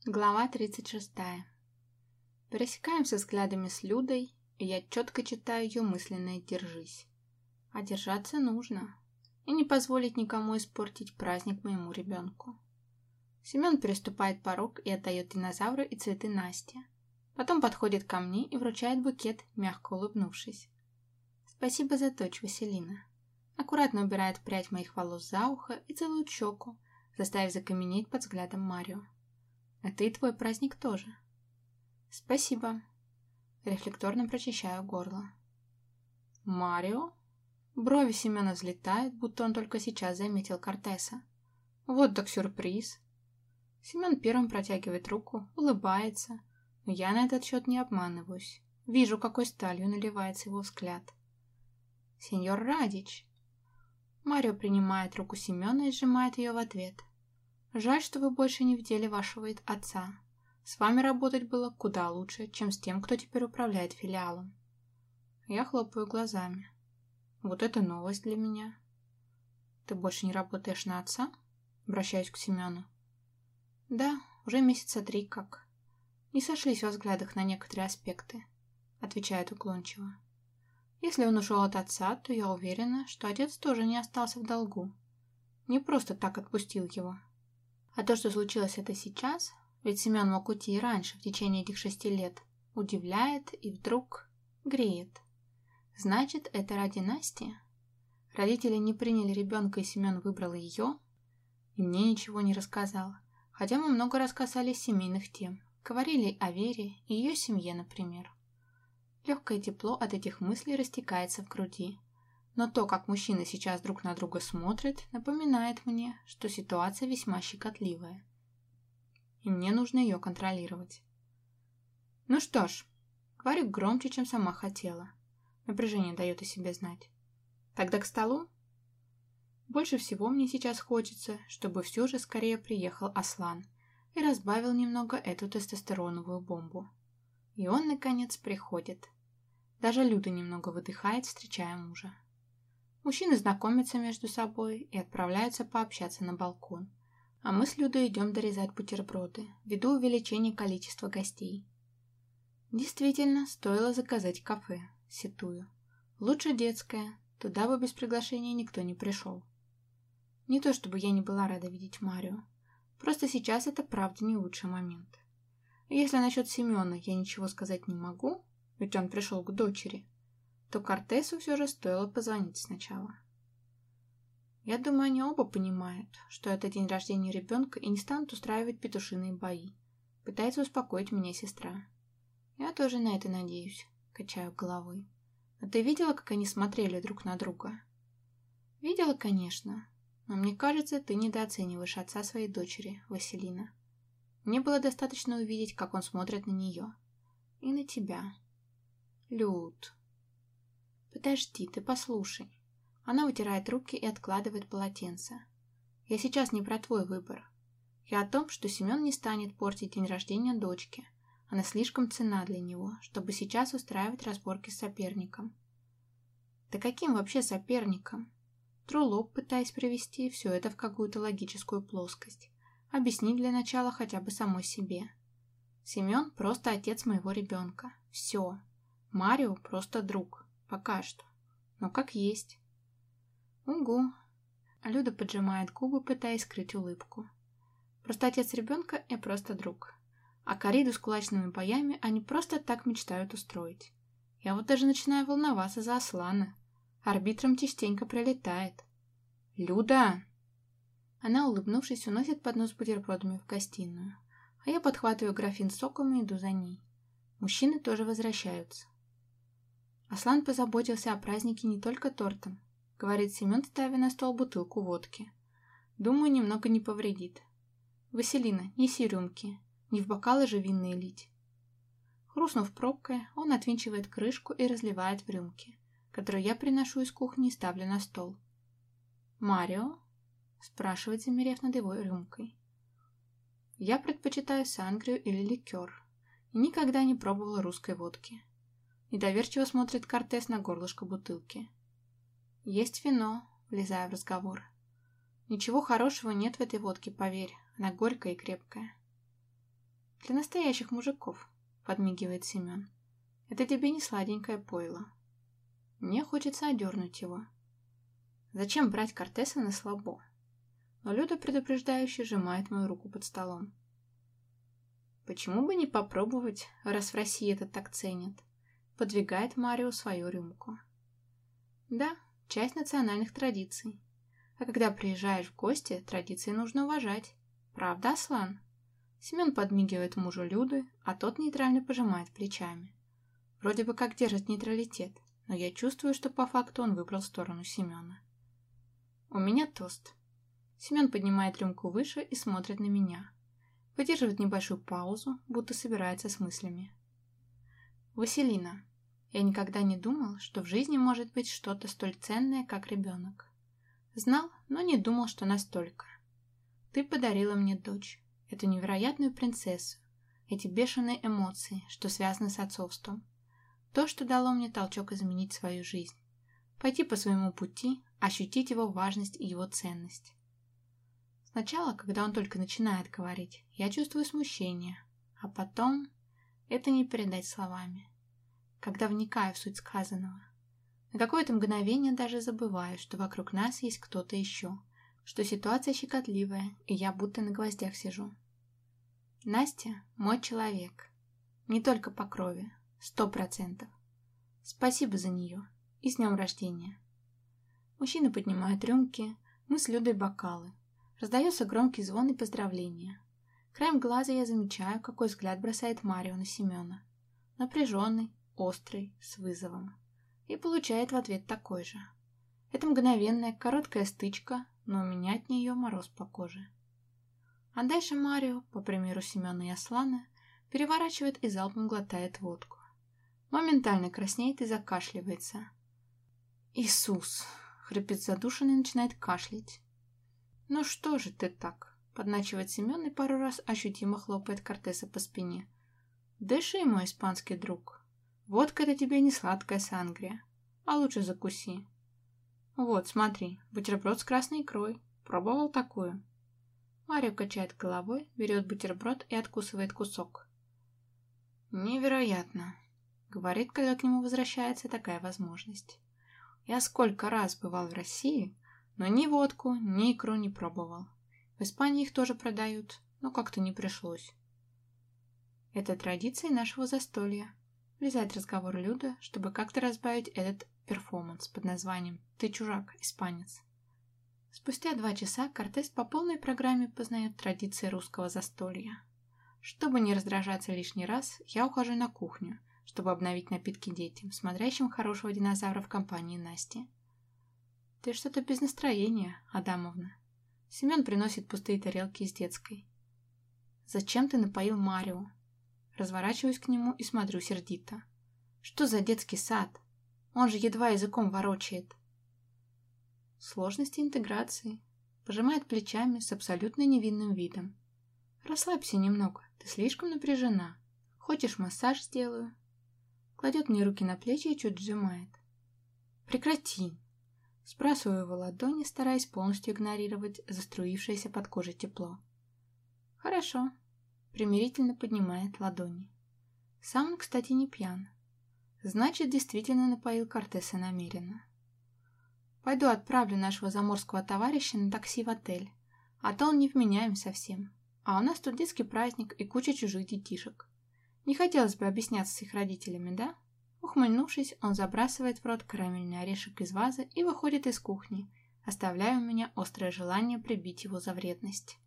Глава 36. Пересекаемся взглядами с Людой, и я четко читаю ее мысленное «держись». А держаться нужно, и не позволить никому испортить праздник моему ребенку. Семен переступает порог и отдает динозавру и цветы Насте. Потом подходит ко мне и вручает букет, мягко улыбнувшись. Спасибо за дочь, Василина. Аккуратно убирает прядь моих волос за ухо и целует щеку, заставив закаменеть под взглядом Марио. Это и твой праздник тоже. Спасибо. Рефлекторно прочищаю горло. Марио? Брови Семена взлетают, будто он только сейчас заметил Кортеса. Вот так сюрприз. Семен первым протягивает руку, улыбается, но я на этот счет не обманываюсь. Вижу, какой сталью наливается его взгляд. Сеньор Радич. Марио принимает руку Семена и сжимает ее в ответ. Жаль, что вы больше не в деле вашего отца. С вами работать было куда лучше, чем с тем, кто теперь управляет филиалом. Я хлопаю глазами. Вот это новость для меня. Ты больше не работаешь на отца? Обращаюсь к Семену. Да, уже месяца 3 как. Не сошлись во взглядах на некоторые аспекты, отвечает уклончиво. Если он ушел от отца, то я уверена, что отец тоже не остался в долгу. Не просто так отпустил его. А то, что случилось это сейчас, ведь Семен мог уйти и раньше, в течение этих 6 лет, удивляет и вдруг греет. Значит, это ради Насти? Родители не приняли ребенка, и Семен выбрал ее? И мне ничего не рассказал, хотя мы много раз касались семейных тем, говорили о Вере и ее семье, например. Легкое тепло от этих мыслей растекается в груди. Но то, как мужчины сейчас друг на друга смотрят, напоминает мне, что ситуация весьма щекотливая. И мне нужно ее контролировать. Ну что ж, говорю громче, чем сама хотела. Напряжение дает о себе знать. Тогда к столу? Больше всего мне сейчас хочется, чтобы все же скорее приехал Аслан и разбавил немного эту тестостероновую бомбу. И он, наконец, приходит. Даже Люда немного выдыхает, встречая мужа. Мужчины знакомятся между собой и отправляются пообщаться на балкон, а мы с Людой идем дорезать бутерброды, ввиду увеличения количества гостей. Действительно, стоило заказать кафе, сетую. Лучше детское, туда бы без приглашения никто не пришел. Не то чтобы я не была рада видеть Марио, просто сейчас это правда не лучший момент. И если насчет Семена я ничего сказать не могу, ведь он пришел к дочери, то Кортесу все же стоило позвонить сначала. Я думаю, они оба понимают, что это день рождения ребенка и не станут устраивать петушиные бои. Пытается успокоить меня сестра. Я тоже на это надеюсь, качаю головой. А ты видела, как они смотрели друг на друга? Видела, конечно, но мне кажется, ты недооцениваешь отца своей дочери, Василина. Мне было достаточно увидеть, как он смотрит на нее. И на тебя. Люд. Подожди, ты послушай. Она вытирает руки и откладывает полотенце. Я сейчас не про твой выбор. Я о том, что Семен не станет портить день рождения дочки. Она слишком ценна для него, чтобы сейчас устраивать разборки с соперником. Да каким вообще соперником? Тру лоб, пытаясь привести все это в какую-то логическую плоскость. Объяснить для начала хотя бы самой себе. Семен просто отец моего ребенка. Все. Марио просто друг. Пока что. Но как есть. Угу. Люда поджимает губы, пытаясь скрыть улыбку. Просто отец ребенка и просто друг. А корриду с кулачными боями они просто так мечтают устроить. Я вот даже начинаю волноваться за Аслана. Арбитром частенько прилетает. Люда! Она, улыбнувшись, уносит поднос с бутербродами в гостиную. А я подхватываю графин с соком и иду за ней. Мужчины тоже возвращаются. Аслан позаботился о празднике не только тортом, говорит Семен, ставя на стол бутылку водки. Думаю, немного не повредит. Василина, неси рюмки, не в бокалы же винные лить. Хрустнув пробкой, он отвинчивает крышку и разливает в рюмки, которую я приношу из кухни и ставлю на стол. «Марио?» – спрашивает, замерев над его рюмкой. Я предпочитаю сангрию или ликер и никогда не пробовала русской водки. Недоверчиво смотрит Кортес на горлышко бутылки. Есть вино, влезая в разговор. Ничего хорошего нет в этой водке, поверь, она горькая и крепкая. Для настоящих мужиков, подмигивает Семен. Это тебе не сладенькое пойло. Мне хочется одернуть его. Зачем брать Кортеса на слабо? Но Люда предупреждающе сжимает мою руку под столом. Почему бы не попробовать, раз в России это так ценят? Подвигает Марио свою рюмку. Да, часть национальных традиций. А когда приезжаешь в гости, традиции нужно уважать. Правда, Аслан? Семен подмигивает мужу Люды, а тот нейтрально пожимает плечами. Вроде бы как держит нейтралитет, но я чувствую, что по факту он выбрал сторону Семена. У меня тост. Семен поднимает рюмку выше и смотрит на меня. Выдерживает небольшую паузу, будто собирается с мыслями. Василина, я никогда не думал, что в жизни может быть что-то столь ценное, как ребенок. Знал, но не думал, что настолько. Ты подарила мне дочь, эту невероятную принцессу, эти бешеные эмоции, что связаны с отцовством. То, что дало мне толчок изменить свою жизнь. Пойти по своему пути, ощутить его важность и его ценность. Сначала, когда он только начинает говорить, я чувствую смущение, а потом это не передать словами. Когда вникаю в суть сказанного, на какое-то мгновение даже забываю, что вокруг нас есть кто-то еще, что ситуация щекотливая, и я будто на гвоздях сижу. Настя – мой человек, не только по крови, 100%. Спасибо за нее и с днем рождения. Мужчины поднимают рюмки, мы с Людой бокалы. Раздается громкий звон и поздравления. Краем глаза я замечаю, какой взгляд бросает Марио на Семена. Напряженный, острый, с вызовом. И получает в ответ такой же. Это мгновенная, короткая стычка, но у меня от нее мороз по коже. А дальше Марио, по примеру Семена и Аслана, переворачивает и залпом глотает водку. Моментально краснеет и закашливается. «Иисус!» — хрипит задушенно и начинает кашлять. «Ну что же ты так?» — подначивает Семен и пару раз ощутимо хлопает Кортеса по спине. «Дыши, мой испанский друг. Водка — это тебе не сладкая сангрия. А лучше закуси. Вот, смотри, бутерброд с красной икрой. Пробовал такую?» Марио качает головой, берет бутерброд и откусывает кусок. «Невероятно!» — говорит, когда к нему возвращается такая возможность. «Я сколько раз бывал в России, но ни водку, ни икру не пробовал. В Испании их тоже продают, но как-то не пришлось». Это традиция нашего застолья. Влезает в разговор Люда, чтобы как-то разбавить этот перформанс под названием «Ты чужак, испанец». Спустя 2 часа Кортес по полной программе познает традиции русского застолья. Чтобы не раздражаться лишний раз, я ухожу на кухню, чтобы обновить напитки детям, смотрящим хорошего динозавра в компании Насти. «Ты что-то без настроения, Адамовна». Семен приносит пустые тарелки из детской. «Зачем ты напоил Марио?» Разворачиваюсь к нему и смотрю сердито. «Что за детский сад? Он же едва языком ворочает». Сложности интеграции. Пожимает плечами с абсолютно невинным видом. «Расслабься немного, ты слишком напряжена. Хочешь, массаж сделаю?» Кладет мне руки на плечи и чуть сжимает. «Прекрати!» Сбрасываю его ладони, стараясь полностью игнорировать заструившееся под кожей тепло. «Хорошо», — примирительно поднимает ладони. Сам он, кстати, не пьян. Значит, действительно напоил Кортеса намеренно. «Пойду отправлю нашего заморского товарища на такси в отель, а то он невменяем совсем. А у нас тут детский праздник и куча чужих детишек. Не хотелось бы объясняться с их родителями, да?» Ухмыльнувшись, он забрасывает в рот карамельный орешек из вазы и выходит из кухни, оставляя у меня острое желание прибить его за вредность.